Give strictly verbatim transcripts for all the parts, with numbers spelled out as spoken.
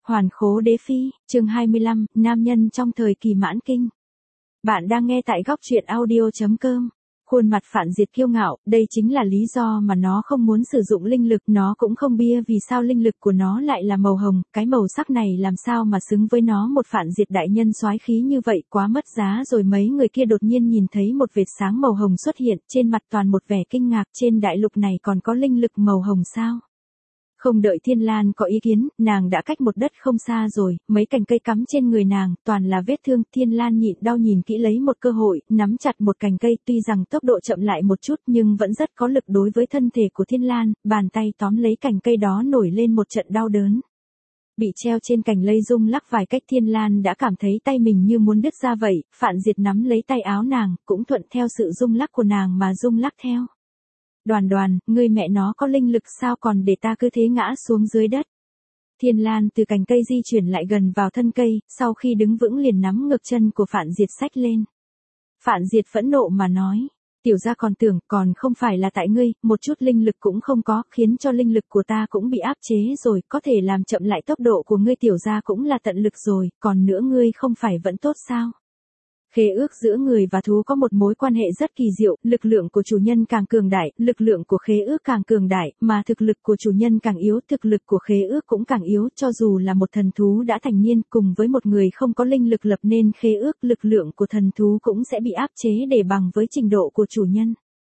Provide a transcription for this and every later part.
Hoàn khố đế phi, chương hai mươi lăm, nam nhân trong thời kỳ mãn kinh. Bạn đang nghe tại góc truyện audio chấm com. Khuôn mặt Phạn Diệt kiêu ngạo, đây chính là lý do mà nó không muốn sử dụng linh lực, nó cũng không bia vì sao linh lực của nó lại là màu hồng, cái màu sắc này làm sao mà xứng với nó một Phạn Diệt đại nhân soái khí như vậy, quá mất giá rồi. Mấy người kia đột nhiên nhìn thấy một vệt sáng màu hồng xuất hiện, trên mặt toàn một vẻ kinh ngạc, trên đại lục này còn có linh lực màu hồng sao? Không đợi Thiên Lan có ý kiến, nàng đã cách một đất không xa rồi, mấy cành cây cắm trên người nàng, toàn là vết thương. Thiên Lan nhịn đau nhìn kỹ lấy một cơ hội, nắm chặt một cành cây, tuy rằng tốc độ chậm lại một chút nhưng vẫn rất có lực đối với thân thể của Thiên Lan, bàn tay tóm lấy cành cây đó nổi lên một trận đau đớn. Bị treo trên cành lây rung lắc vài cách, Thiên Lan đã cảm thấy tay mình như muốn đứt ra vậy, Phạn Diệt nắm lấy tay áo nàng, cũng thuận theo sự rung lắc của nàng mà rung lắc theo. Đoàn đoàn, ngươi mẹ nó có linh lực sao còn để ta cứ thế ngã xuống dưới đất. Thiên Lan từ cành cây di chuyển lại gần vào thân cây, sau khi đứng vững liền nắm ngực chân của Phạn Diệt xách lên. Phạn Diệt phẫn nộ mà nói, tiểu gia còn tưởng còn không phải là tại ngươi, một chút linh lực cũng không có, khiến cho linh lực của ta cũng bị áp chế rồi, có thể làm chậm lại tốc độ của ngươi, tiểu gia cũng là tận lực rồi, còn nữa ngươi không phải vẫn tốt sao? Khế ước giữa người và thú có một mối quan hệ rất kỳ diệu, lực lượng của chủ nhân càng cường đại, lực lượng của khế ước càng cường đại, mà thực lực của chủ nhân càng yếu, thực lực của khế ước cũng càng yếu, cho dù là một thần thú đã thành niên cùng với một người không có linh lực lập nên khế ước, lực lượng của thần thú cũng sẽ bị áp chế để bằng với trình độ của chủ nhân.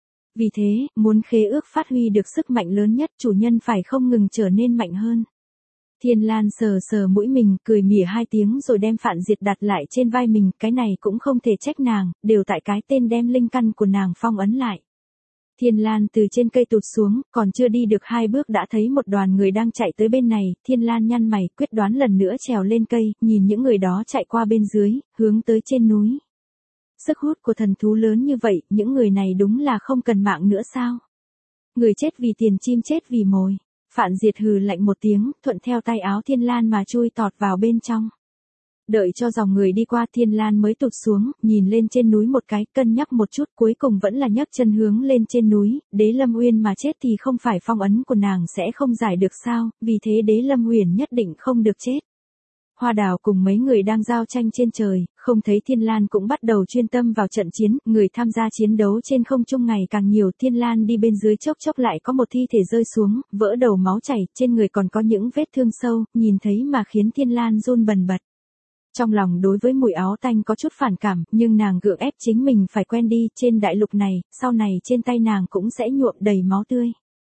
Vì thế, muốn khế ước phát huy được sức mạnh lớn nhất, chủ nhân phải không ngừng trở nên mạnh hơn. Thiên Lan sờ sờ mũi mình, cười mỉa hai tiếng rồi đem Phạn Diệt đặt lại trên vai mình, cái này cũng không thể trách nàng, đều tại cái tên đem linh căn của nàng phong ấn lại. Thiên Lan từ trên cây tụt xuống, còn chưa đi được hai bước đã thấy một đoàn người đang chạy tới bên này, Thiên Lan nhăn mày, quyết đoán lần nữa trèo lên cây, nhìn những người đó chạy qua bên dưới, hướng tới trên núi. Sức hút của thần thú lớn như vậy, những người này đúng là không cần mạng nữa sao? Người chết vì tiền, chim chết vì mồi. Phạn Diệt hừ lạnh một tiếng, thuận theo tay áo Thiên Lan mà chui tọt vào bên trong. Đợi cho dòng người đi qua, Thiên Lan mới tụt xuống, nhìn lên trên núi một cái, cân nhắc một chút, cuối cùng vẫn là nhấc chân hướng lên trên núi. Đế Lâm Uyên mà chết thì không phải phong ấn của nàng sẽ không giải được sao, vì thế Đế Lâm Uyển nhất định không được chết. Hoa Đào cùng mấy người đang giao tranh trên trời, không thấy Thiên Lan cũng bắt đầu chuyên tâm vào trận chiến, người tham gia chiến đấu trên không trung ngày càng nhiều. Thiên Lan đi bên dưới chốc chốc lại có một thi thể rơi xuống, vỡ đầu máu chảy, trên người còn có những vết thương sâu, nhìn thấy mà khiến Thiên Lan run bần bật. Trong lòng đối với mùi áo tanh có chút phản cảm, nhưng nàng gượng ép chính mình phải quen đi, trên đại lục này, sau này trên tay nàng cũng sẽ nhuộm đầy máu tươi.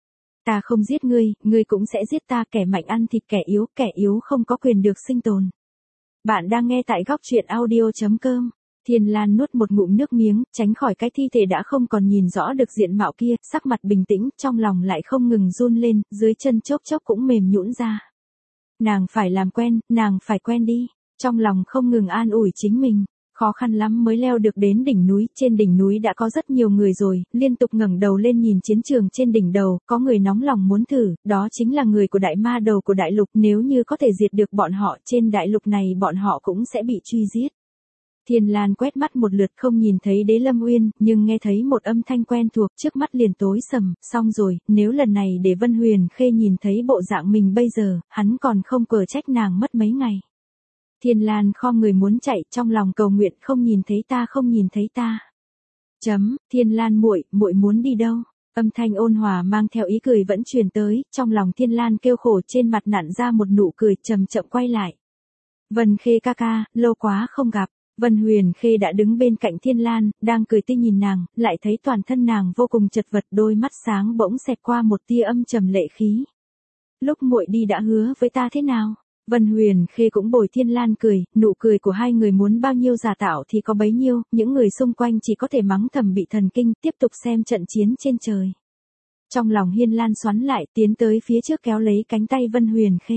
Ta không giết ngươi, ngươi cũng sẽ giết ta, kẻ mạnh ăn thịt kẻ yếu, kẻ yếu không có quyền được sinh tồn. Bạn đang nghe tại góc truyện audio chấm com. Thiên Lan nuốt một ngụm nước miếng, tránh khỏi cái thi thể đã không còn nhìn rõ được diện mạo kia, sắc mặt bình tĩnh, trong lòng lại không ngừng run lên, dưới chân chốc chốc cũng mềm nhũn ra. Nàng phải làm quen, nàng phải quen đi, trong lòng không ngừng an ủi chính mình. Khó khăn lắm mới leo được đến đỉnh núi, trên đỉnh núi đã có rất nhiều người rồi, liên tục ngẩng đầu lên nhìn chiến trường trên đỉnh đầu, có người nóng lòng muốn thử, đó chính là người của đại ma đầu của đại lục, nếu như có thể diệt được bọn họ, trên đại lục này bọn họ cũng sẽ bị truy giết. Thiên Lan quét mắt một lượt không nhìn thấy Đế Lâm Uyên, nhưng nghe thấy một âm thanh quen thuộc, trước mắt liền tối sầm, xong rồi, nếu lần này để Vân Huyền Khê nhìn thấy bộ dạng mình bây giờ, hắn còn không cờ trách nàng mất mấy ngày. Thiên Lan khom người muốn chạy, trong lòng cầu nguyện, không nhìn thấy ta, không nhìn thấy ta. Chấm, Thiên Lan muội, muội muốn đi đâu? Âm thanh ôn hòa mang theo ý cười vẫn truyền tới, trong lòng Thiên Lan kêu khổ, trên mặt nặn ra một nụ cười, chậm chậm quay lại. Vân Khê ca ca, lâu quá không gặp. Vân Huyền Khê đã đứng bên cạnh Thiên Lan, đang cười tươi nhìn nàng, lại thấy toàn thân nàng vô cùng chật vật, đôi mắt sáng bỗng xẹt qua một tia âm trầm lệ khí. Lúc muội đi đã hứa với ta thế nào? Vân Huyền Khê cũng bồi Thiên Lan cười, nụ cười của hai người muốn bao nhiêu giả tạo thì có bấy nhiêu, những người xung quanh chỉ có thể mắng thầm bị thần kinh, tiếp tục xem trận chiến trên trời. Trong lòng Hiên Lan xoắn lại, tiến tới phía trước kéo lấy cánh tay Vân Huyền Khê.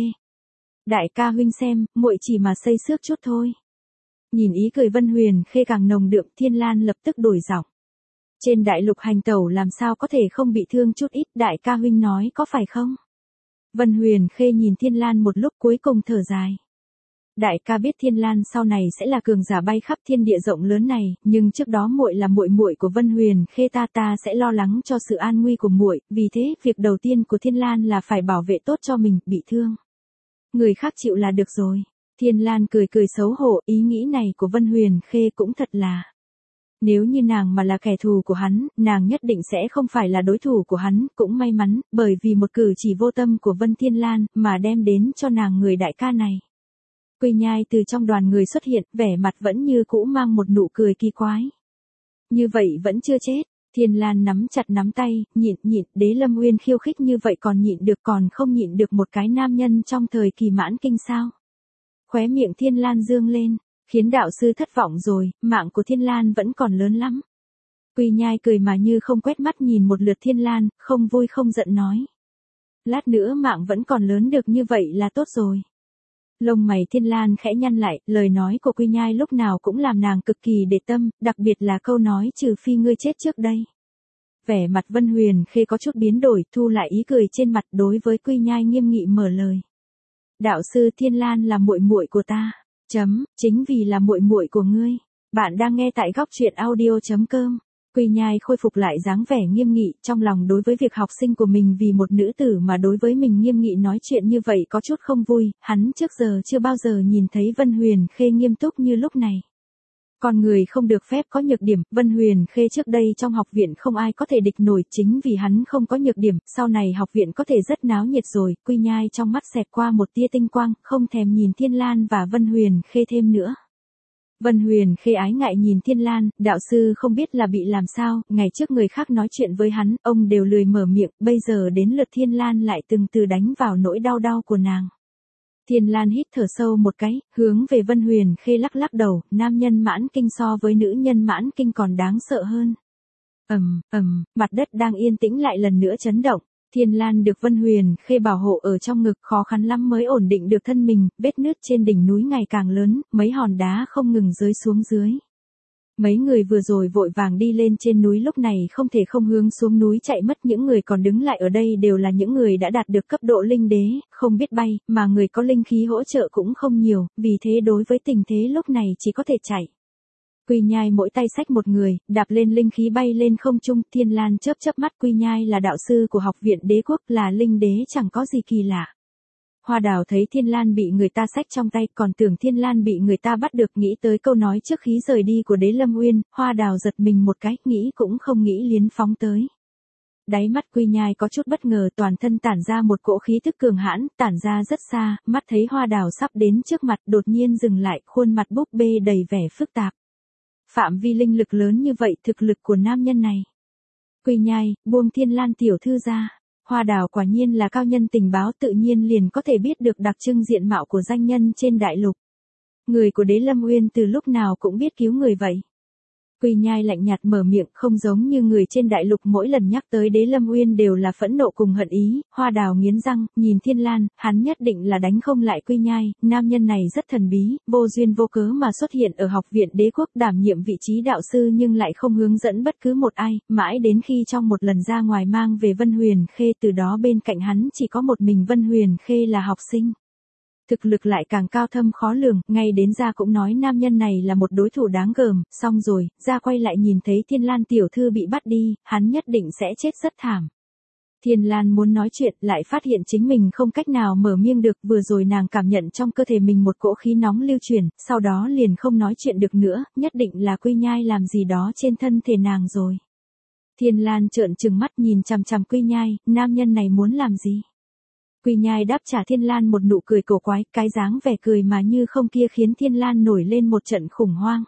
Đại ca huynh xem, muội chỉ mà xây xước chút thôi. Nhìn ý cười Vân Huyền Khê càng nồng đượm, Thiên Lan lập tức đổi giọng. Trên đại lục hành tẩu làm sao có thể không bị thương chút ít, đại ca huynh nói có phải không? Vân Huyền Khê nhìn Thiên Lan một lúc cuối cùng thở dài. Đại ca biết Thiên Lan sau này sẽ là cường giả bay khắp thiên địa rộng lớn này, nhưng trước đó muội là muội muội của Vân Huyền Khê, ta ta sẽ lo lắng cho sự an nguy của muội, vì thế việc đầu tiên của Thiên Lan là phải bảo vệ tốt cho mình, bị thương. Người khác chịu là được rồi. Thiên Lan cười cười xấu hổ, ý nghĩ này của Vân Huyền Khê cũng thật là. Nếu như nàng mà là kẻ thù của hắn, nàng nhất định sẽ không phải là đối thủ của hắn, cũng may mắn, bởi vì một cử chỉ vô tâm của Vân Thiên Lan, mà đem đến cho nàng người đại ca này. Quy Nhai từ trong đoàn người xuất hiện, vẻ mặt vẫn như cũ mang một nụ cười kỳ quái. Như vậy vẫn chưa chết. Thiên Lan nắm chặt nắm tay, nhịn nhịn, Đế Lâm Uyên khiêu khích như vậy còn nhịn được, còn không nhịn được một cái nam nhân trong thời kỳ mãn kinh sao. Khóe miệng Thiên Lan dương lên, khiến đạo sư thất vọng rồi, mạng của Thiên Lan vẫn còn lớn lắm. Quy Nhai cười mà như không, quét mắt nhìn một lượt Thiên Lan, không vui không giận nói. Lát nữa mạng vẫn còn lớn được như vậy là tốt rồi. Lông mày Thiên Lan khẽ nhăn lại, lời nói của Quy Nhai lúc nào cũng làm nàng cực kỳ để tâm, đặc biệt là câu nói trừ phi ngươi chết trước đây. Vẻ mặt Vân Huyền Khê có chút biến đổi, thu lại ý cười trên mặt, đối với Quy Nhai nghiêm nghị mở lời. Đạo sư Thiên Lan là muội muội của ta. Chấm, chính vì là muội muội của ngươi. Bạn đang nghe tại góc truyện audio chấm com. Quy Nhai khôi phục lại dáng vẻ nghiêm nghị, trong lòng đối với việc học sinh của mình vì một nữ tử mà đối với mình nghiêm nghị nói chuyện như vậy có chút không vui, hắn trước giờ chưa bao giờ nhìn thấy Vân Huyền Khê nghiêm túc như lúc này. Con người không được phép có nhược điểm, Vân Huyền Khê trước đây trong học viện không ai có thể địch nổi, chính vì hắn không có nhược điểm, sau này học viện có thể rất náo nhiệt rồi. Quy Nhai trong mắt xẹt qua một tia tinh quang, không thèm nhìn Thiên Lan và Vân Huyền Khê thêm nữa. Vân Huyền Khê ái ngại nhìn Thiên Lan, đạo sư không biết là bị làm sao, ngày trước người khác nói chuyện với hắn, ông đều lười mở miệng, bây giờ đến lượt Thiên Lan lại từng từ đánh vào nỗi đau đau của nàng. Thiên Lan hít thở sâu một cái, hướng về Vân Huyền Khê lắc lắc đầu, nam nhân mãn kinh so với nữ nhân mãn kinh còn đáng sợ hơn. Ầm, ầm, mặt đất đang yên tĩnh lại lần nữa chấn động. Thiên Lan được Vân Huyền Khê bảo hộ ở trong ngực, khó khăn lắm mới ổn định được thân mình, vết nứt trên đỉnh núi ngày càng lớn, mấy hòn đá không ngừng rơi xuống dưới. Mấy người vừa rồi vội vàng đi lên trên núi lúc này không thể không hướng xuống núi chạy mất, những người còn đứng lại ở đây đều là những người đã đạt được cấp độ linh đế, không biết bay, mà người có linh khí hỗ trợ cũng không nhiều, vì thế đối với tình thế lúc này chỉ có thể chạy. Quy Nhai mỗi tay xách một người, đạp lên linh khí bay lên không trung. Thiên Lan chớp chớp mắt, Quy Nhai là đạo sư của học viện đế quốc, là linh đế chẳng có gì kỳ lạ. Hoa Đào thấy Thiên Lan bị người ta xách trong tay, còn tưởng Thiên Lan bị người ta bắt được, nghĩ tới câu nói trước khi rời đi của Đế Lâm Uyên, Hoa Đào giật mình một cái, nghĩ cũng không nghĩ liền phóng tới. Đáy mắt Quy Nhai có chút bất ngờ, toàn thân tản ra một cỗ khí thức cường hãn, tản ra rất xa, mắt thấy Hoa Đào sắp đến trước mặt, đột nhiên dừng lại, khuôn mặt búp bê đầy vẻ phức tạp. Phạm vi linh lực lớn như vậy, thực lực của nam nhân này. Quy Nhai, buông Thiên Lan tiểu thư ra. Hoa Đào quả nhiên là cao nhân tình báo, tự nhiên liền có thể biết được đặc trưng diện mạo của danh nhân trên đại lục. Người của Đế Lâm Uyên từ lúc nào cũng biết cứu người vậy. Quy Nhai lạnh nhạt mở miệng, không giống như người trên đại lục mỗi lần nhắc tới Đế Lâm Uyên đều là phẫn nộ cùng hận ý. Hoa Đào nghiến răng, nhìn Thiên Lan, hắn nhất định là đánh không lại Quy Nhai, nam nhân này rất thần bí, vô duyên vô cớ mà xuất hiện ở học viện đế quốc, đảm nhiệm vị trí đạo sư nhưng lại không hướng dẫn bất cứ một ai, mãi đến khi trong một lần ra ngoài mang về Vân Huyền Khê, từ đó bên cạnh hắn chỉ có một mình Vân Huyền Khê là học sinh. Thực lực lại càng cao thâm khó lường, ngay đến ra cũng nói nam nhân này là một đối thủ đáng gờm, xong rồi, ra quay lại nhìn thấy Thiên Lan tiểu thư bị bắt đi, hắn nhất định sẽ chết rất thảm. Thiên Lan muốn nói chuyện, lại phát hiện chính mình không cách nào mở miệng được, vừa rồi nàng cảm nhận trong cơ thể mình một cỗ khí nóng lưu chuyển, sau đó liền không nói chuyện được nữa, nhất định là Quy Nhai làm gì đó trên thân thể nàng rồi. Thiên Lan trợn trừng mắt nhìn chằm chằm Quy Nhai, nam nhân này muốn làm gì? Quy Nhai đáp trả Thiên Lan một nụ cười cổ quái, cái dáng vẻ cười mà như không kia khiến Thiên Lan nổi lên một trận khủng hoang.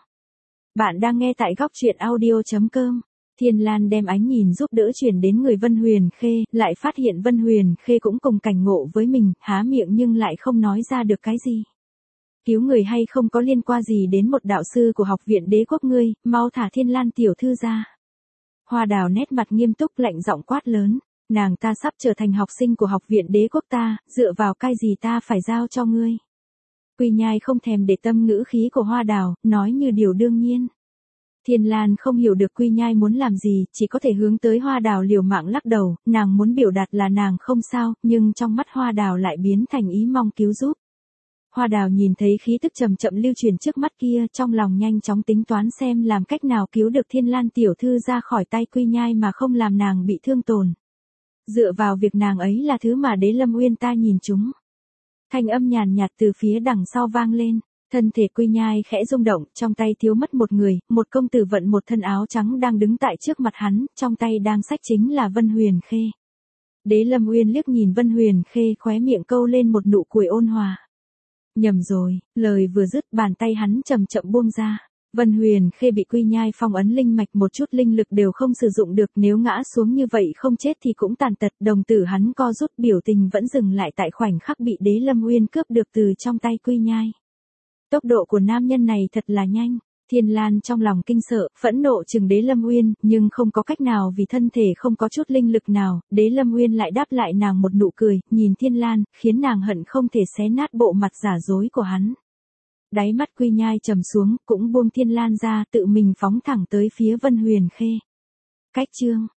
Bạn đang nghe tại góc truyện audio chấm com. Thiên Lan đem ánh nhìn giúp đỡ chuyển đến người Vân Huyền Khê, lại phát hiện Vân Huyền Khê cũng cùng cảnh ngộ với mình, há miệng nhưng lại không nói ra được cái gì. Cứu người hay không có liên quan gì đến một đạo sư của học viện đế quốc ngươi, mau thả Thiên Lan tiểu thư ra. Hoa Đào nét mặt nghiêm túc lạnh giọng quát lớn. Nàng ta sắp trở thành học sinh của học viện đế quốc ta, dựa vào cái gì ta phải giao cho ngươi. Quy Nhai không thèm để tâm ngữ khí của Hoa Đào, nói như điều đương nhiên. Thiên Lan không hiểu được Quy Nhai muốn làm gì, chỉ có thể hướng tới Hoa Đào liều mạng lắc đầu, nàng muốn biểu đạt là nàng không sao, nhưng trong mắt Hoa Đào lại biến thành ý mong cứu giúp. Hoa Đào nhìn thấy khí tức chậm chậm lưu truyền trước mắt kia, trong lòng nhanh chóng tính toán xem làm cách nào cứu được Thiên Lan tiểu thư ra khỏi tay Quy Nhai mà không làm nàng bị thương tổn. Dựa vào việc nàng ấy là thứ mà Đế Lâm Uyên ta nhìn chúng. Thanh âm nhàn nhạt từ phía đằng sau vang lên. Thân thể Quy Nhai khẽ rung động, trong tay thiếu mất một người, một công tử vận một thân áo trắng đang đứng tại trước mặt hắn, trong tay đang xách chính là Vân Huyền Khê. Đế Lâm Uyên liếc nhìn Vân Huyền Khê, khóe miệng câu lên một nụ cười ôn hòa. Nhầm rồi, lời vừa dứt bàn tay hắn chậm chậm buông ra. Vân Huyền Khê bị Quy Nhai phong ấn linh mạch, một chút linh lực đều không sử dụng được, nếu ngã xuống như vậy không chết thì cũng tàn tật. Đồng tử hắn co rút, biểu tình vẫn dừng lại tại khoảnh khắc bị Đế Lâm Uyên cướp được từ trong tay Quy Nhai. Tốc độ của nam nhân này thật là nhanh. Thiên Lan trong lòng kinh sợ, phẫn nộ chừng Đế Lâm Uyên, nhưng không có cách nào vì thân thể không có chút linh lực nào. Đế Lâm Uyên lại đáp lại nàng một nụ cười, nhìn Thiên Lan, khiến nàng hận không thể xé nát bộ mặt giả dối của hắn. Đáy mắt Quy Nhai trầm xuống, cũng buông Thiên Lan ra, tự mình phóng thẳng tới phía Vân Huyền Khê. Cách chương